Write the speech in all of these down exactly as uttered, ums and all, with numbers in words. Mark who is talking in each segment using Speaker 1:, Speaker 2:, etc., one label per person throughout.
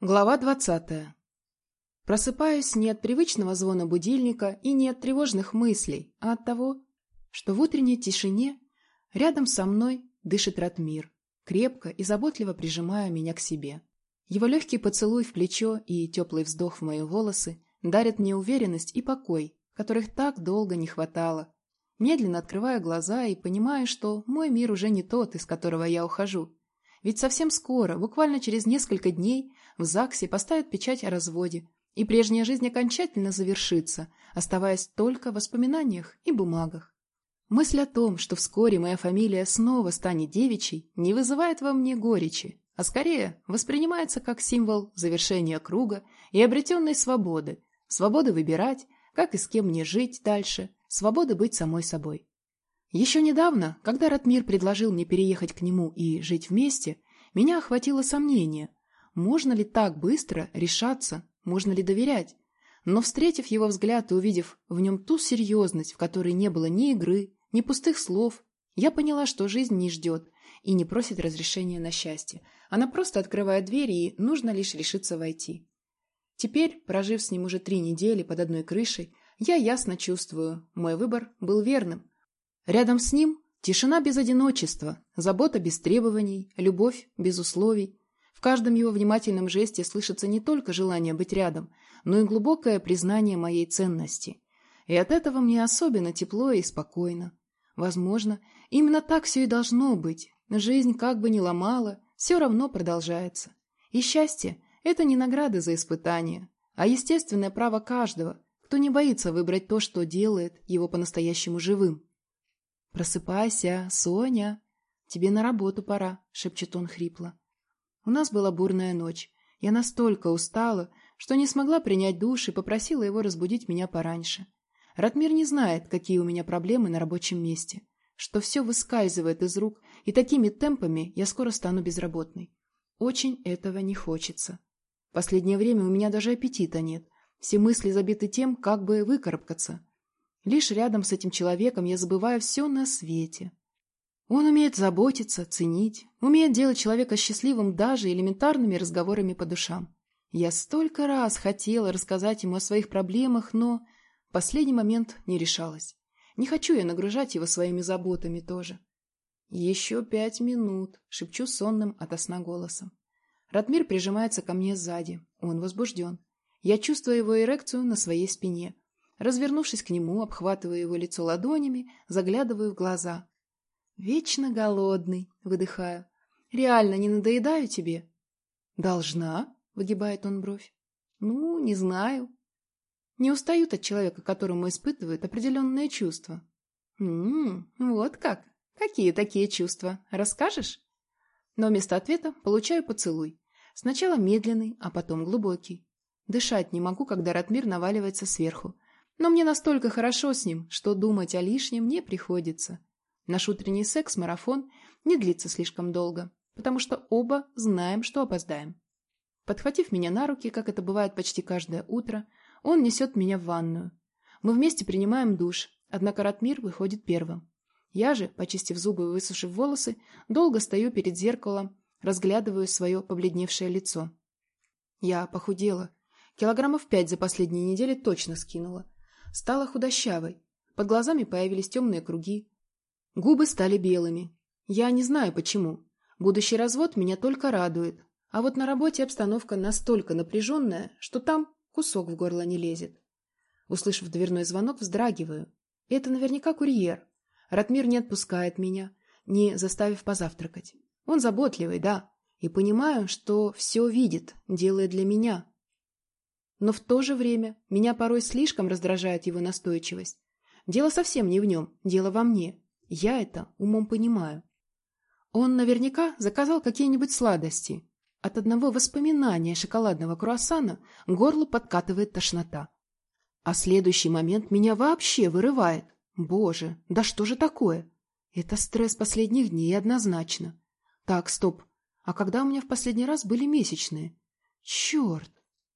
Speaker 1: Глава двадцатая. Просыпаюсь не от привычного звона будильника и не от тревожных мыслей, а от того, что в утренней тишине рядом со мной дышит Ратмир, крепко и заботливо прижимая меня к себе. Его легкий поцелуй в плечо и теплый вздох в мои волосы дарят мне уверенность и покой, которых так долго не хватало. Медленно открываю глаза и понимаю, что мой мир уже не тот, из которого я ухожу. Ведь совсем скоро, буквально через несколько дней, в ЗАГСе поставят печать о разводе, и прежняя жизнь окончательно завершится, оставаясь только в воспоминаниях и бумагах. Мысль о том, что вскоре моя фамилия снова станет девичьей, не вызывает во мне горечи, а скорее воспринимается как символ завершения круга и обретенной свободы, свободы выбирать, как и с кем мне жить дальше, свободы быть самой собой. Еще недавно, когда Ратмир предложил мне переехать к нему и жить вместе, меня охватило сомнение, можно ли так быстро решаться, можно ли доверять. Но, встретив его взгляд и увидев в нем ту серьезность, в которой не было ни игры, ни пустых слов, я поняла, что жизнь не ждет и не просит разрешения на счастье. Она просто открывает дверь, и нужно лишь решиться войти. Теперь, прожив с ним уже три недели под одной крышей, я ясно чувствую, мой выбор был верным. Рядом с ним тишина без одиночества, забота без требований, любовь без условий. В каждом его внимательном жесте слышится не только желание быть рядом, но и глубокое признание моей ценности. И от этого мне особенно тепло и спокойно. Возможно, именно так все и должно быть. Жизнь как бы ни ломала, все равно продолжается. И счастье – это не награда за испытания, а естественное право каждого, кто не боится выбрать то, что делает его по-настоящему живым. «Просыпайся, Соня, тебе на работу пора», — шепчет он хрипло. У нас была бурная ночь. Я настолько устала, что не смогла принять душ и попросила его разбудить меня пораньше. Ратмир не знает, какие у меня проблемы на рабочем месте, что все выскальзывает из рук, и такими темпами я скоро стану безработной. Очень этого не хочется. В последнее время у меня даже аппетита нет. Все мысли забиты тем, как бы выкарабкаться. Лишь рядом с этим человеком я забываю все на свете. Он умеет заботиться, ценить, умеет делать человека счастливым даже элементарными разговорами по душам. Я столько раз хотела рассказать ему о своих проблемах, но в последний момент не решалась. Не хочу я нагружать его своими заботами тоже. «Еще пять минут», — шепчу сонным ото сна голосом. Ратмир прижимается ко мне сзади. Он возбужден. Я чувствую его эрекцию на своей спине. Развернувшись к нему, обхватываю его лицо ладонями, заглядываю в глаза. «Вечно голодный», — выдыхаю. «Реально не надоедаю тебе?» «Должна?» — выгибает он бровь. «Ну, не знаю». Не устают от человека, которому испытывают определенные чувства. «М-м, вот как? Какие такие чувства? Расскажешь?» Но вместо ответа получаю поцелуй. Сначала медленный, а потом глубокий. Дышать не могу, когда Ратмир наваливается сверху. Но мне настолько хорошо с ним, что думать о лишнем не приходится. Наш утренний секс-марафон не длится слишком долго, потому что оба знаем, что опоздаем. Подхватив меня на руки, как это бывает почти каждое утро, он несет меня в ванную. Мы вместе принимаем душ, однако Ратмир выходит первым. Я же, почистив зубы и высушив волосы, долго стою перед зеркалом, разглядываю свое побледневшее лицо. Я похудела. Килограммов пять за последние недели точно скинула. Стала худощавой. Под глазами появились темные круги. Губы стали белыми. Я не знаю почему. Будущий развод меня только радует. А вот на работе обстановка настолько напряженная, что там кусок в горло не лезет. Услышав дверной звонок, вздрагиваю. Это наверняка курьер. Ратмир не отпускает меня, не заставив позавтракать. Он заботливый, да, и понимаю, что все видит, делает для меня. Но в то же время меня порой слишком раздражает его настойчивость. Дело совсем не в нем, дело во мне. Я это умом понимаю. Он наверняка заказал какие-нибудь сладости. От одного воспоминания шоколадного круассана горло подкатывает тошнота. А следующий момент меня вообще вырывает. Боже, да что же такое? Это стресс последних дней однозначно. Так, стоп. А когда у меня в последний раз были месячные? Черт!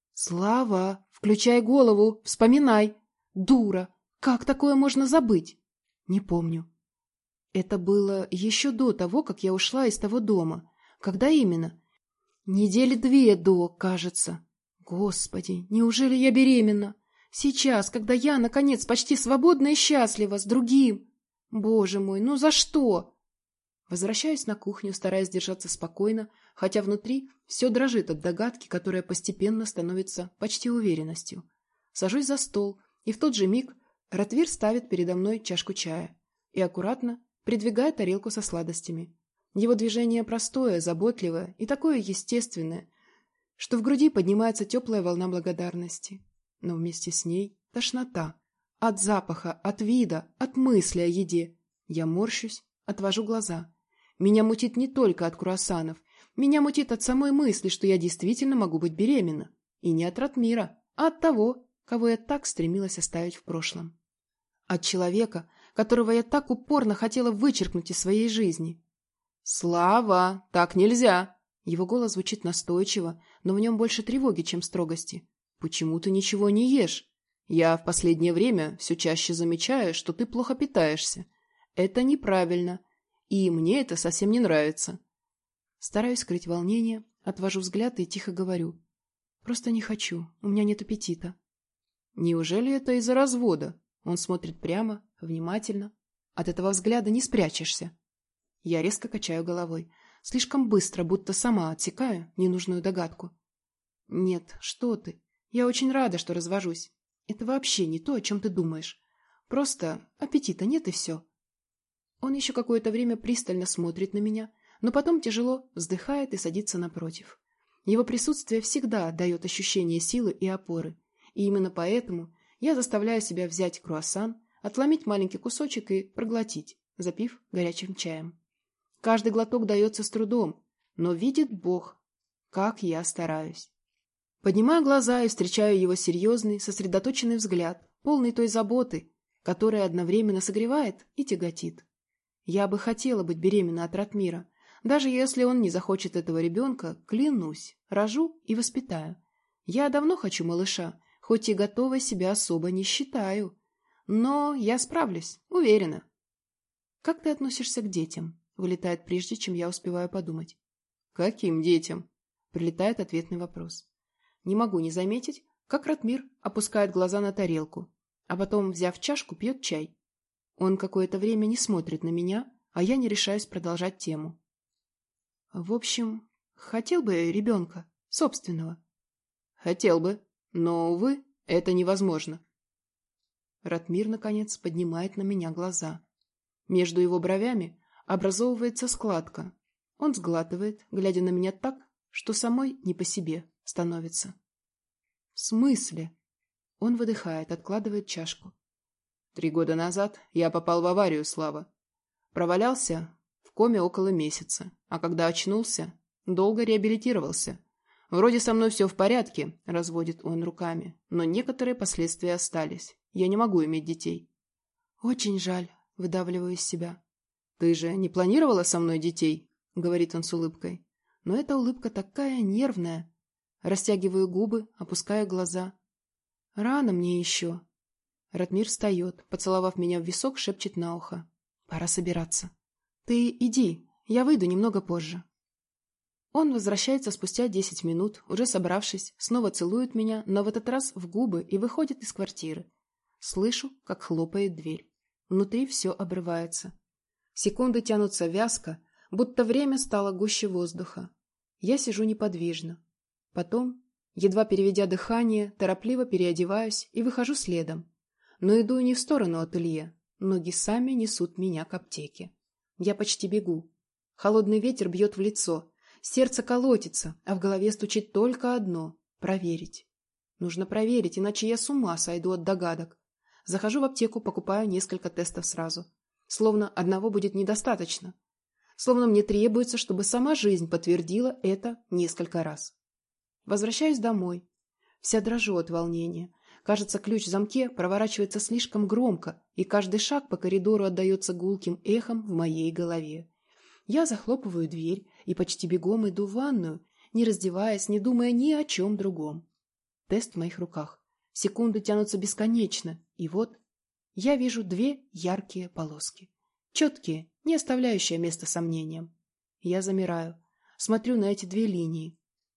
Speaker 1: Слава, включай голову, вспоминай. Дура, как такое можно забыть? Не помню. Это было еще до того, как я ушла из того дома. Когда именно? Недели две до, кажется. Господи, неужели я беременна? Сейчас, когда я, наконец, почти свободна и счастлива, с другим. Боже мой, ну за что? Возвращаюсь на кухню, стараясь держаться спокойно, хотя внутри все дрожит от догадки, которая постепенно становится почти уверенностью. Сажусь за стол, и в тот же миг Ратмир ставит передо мной чашку чая и аккуратно придвигает тарелку со сладостями. Его движение простое, заботливое и такое естественное, что в груди поднимается теплая волна благодарности. Но вместе с ней тошнота. От запаха, от вида, от мысли о еде. Я морщусь, отвожу глаза. Меня мутит не только от круассанов. Меня мутит от самой мысли, что я действительно могу быть беременна. И не от Ратмира, а от того, кого я так стремилась оставить в прошлом. От человека, которого я так упорно хотела вычеркнуть из своей жизни. «Слава, так нельзя!» Его голос звучит настойчиво, но в нем больше тревоги, чем строгости. «Почему ты ничего не ешь? Я в последнее время все чаще замечаю, что ты плохо питаешься. Это неправильно, и мне это совсем не нравится». Стараюсь скрыть волнение, отвожу взгляд и тихо говорю. «Просто не хочу, у меня нет аппетита». «Неужели это из-за развода?» Он смотрит прямо, внимательно. От этого взгляда не спрячешься. Я резко качаю головой. Слишком быстро, будто сама отсекаю ненужную догадку. «Нет, что ты. Я очень рада, что развожусь. Это вообще не то, о чем ты думаешь. Просто аппетита нет и все». Он еще какое-то время пристально смотрит на меня, но потом тяжело вздыхает и садится напротив. Его присутствие всегда дает ощущение силы и опоры. И именно поэтому я заставляю себя взять круассан, отломить маленький кусочек и проглотить, запив горячим чаем. Каждый глоток дается с трудом, но видит Бог, как я стараюсь. Поднимаю глаза и встречаю его серьезный, сосредоточенный взгляд, полный той заботы, которая одновременно согревает и тяготит. Я бы хотела быть беременна от Ратмира. Даже если он не захочет этого ребенка, клянусь, рожу и воспитаю. Я давно хочу малыша, хоть и готовой себя особо не считаю. Но я справлюсь, уверена. «Как ты относишься к детям?» Вылетает прежде, чем я успеваю подумать. «Каким детям?» Прилетает ответный вопрос. Не могу не заметить, как Ратмир опускает глаза на тарелку, а потом, взяв чашку, пьет чай. Он какое-то время не смотрит на меня, а я не решаюсь продолжать тему. В общем, хотел бы ребенка, собственного. Хотел бы, но, увы, это невозможно. Ратмир, наконец, поднимает на меня глаза. Между его бровями образовывается складка. Он сглатывает, глядя на меня так, что самой не по себе становится. В смысле? Он выдыхает, откладывает чашку. Три года назад я попал в аварию, Слава. Провалялся в коме около месяца, а когда очнулся, долго реабилитировался. Вроде со мной все в порядке, разводит он руками, но некоторые последствия остались. Я не могу иметь детей. Очень жаль, выдавливаю из себя. Ты же не планировала со мной детей? Говорит он с улыбкой. Но эта улыбка такая нервная. Растягиваю губы, опускаю глаза. Рано мне еще. Ратмир встает, поцеловав меня в висок, шепчет на ухо. Пора собираться. Ты иди, я выйду немного позже. Он возвращается спустя десять минут, уже собравшись, снова целует меня, но в этот раз в губы и выходит из квартиры. Слышу, как хлопает дверь. Внутри все обрывается. Секунды тянутся вязко, будто время стало гуще воздуха. Я сижу неподвижно. Потом, едва переведя дыхание, торопливо переодеваюсь и выхожу следом. Но иду не в сторону ателье. Ноги сами несут меня к аптеке. Я почти бегу. Холодный ветер бьет в лицо. Сердце колотится, а в голове стучит только одно — проверить. Нужно проверить, иначе я с ума сойду от догадок. Захожу в аптеку, покупаю несколько тестов сразу. Словно одного будет недостаточно. Словно мне требуется, чтобы сама жизнь подтвердила это несколько раз. Возвращаюсь домой. Вся дрожу от волнения. Кажется, ключ в замке проворачивается слишком громко, и каждый шаг по коридору отдается гулким эхом в моей голове. Я захлопываю дверь и почти бегом иду в ванную, не раздеваясь, не думая ни о чем другом. Тест в моих руках. Секунды тянутся бесконечно, и вот я вижу две яркие полоски. Четкие, не оставляющие места сомнениям. Я замираю, смотрю на эти две линии.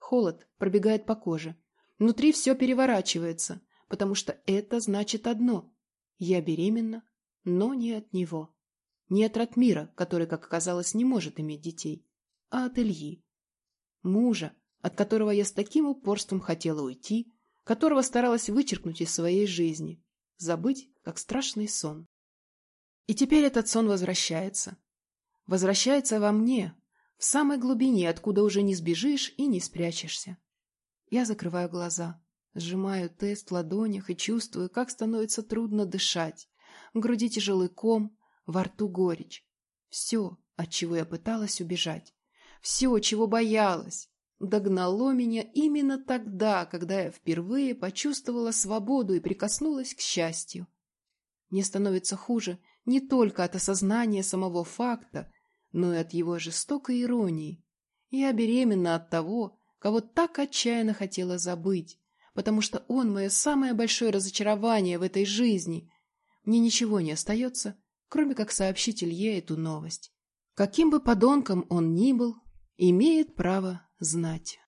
Speaker 1: Холод пробегает по коже. Внутри все переворачивается, потому что это значит одно. Я беременна, но не от него. Не от Ратмира, который, как оказалось, не может иметь детей, а от Ильи. Мужа, от которого я с таким упорством хотела уйти, которого старалась вычеркнуть из своей жизни, забыть, как страшный сон. И теперь этот сон возвращается. Возвращается во мне, в самой глубине, откуда уже не сбежишь и не спрячешься. Я закрываю глаза, сжимаю тест в ладонях и чувствую, как становится трудно дышать. В груди тяжелый ком, во рту горечь. Все, от чего я пыталась убежать, все, чего боялась, догнало меня именно тогда, когда я впервые почувствовала свободу и прикоснулась к счастью. Мне становится хуже не только от осознания самого факта, но и от его жестокой иронии. Я беременна от того, кого так отчаянно хотела забыть, потому что он мое самое большое разочарование в этой жизни. Мне ничего не остается, кроме как сообщить Илье эту новость. Каким бы подонком он ни был, имеет право знать.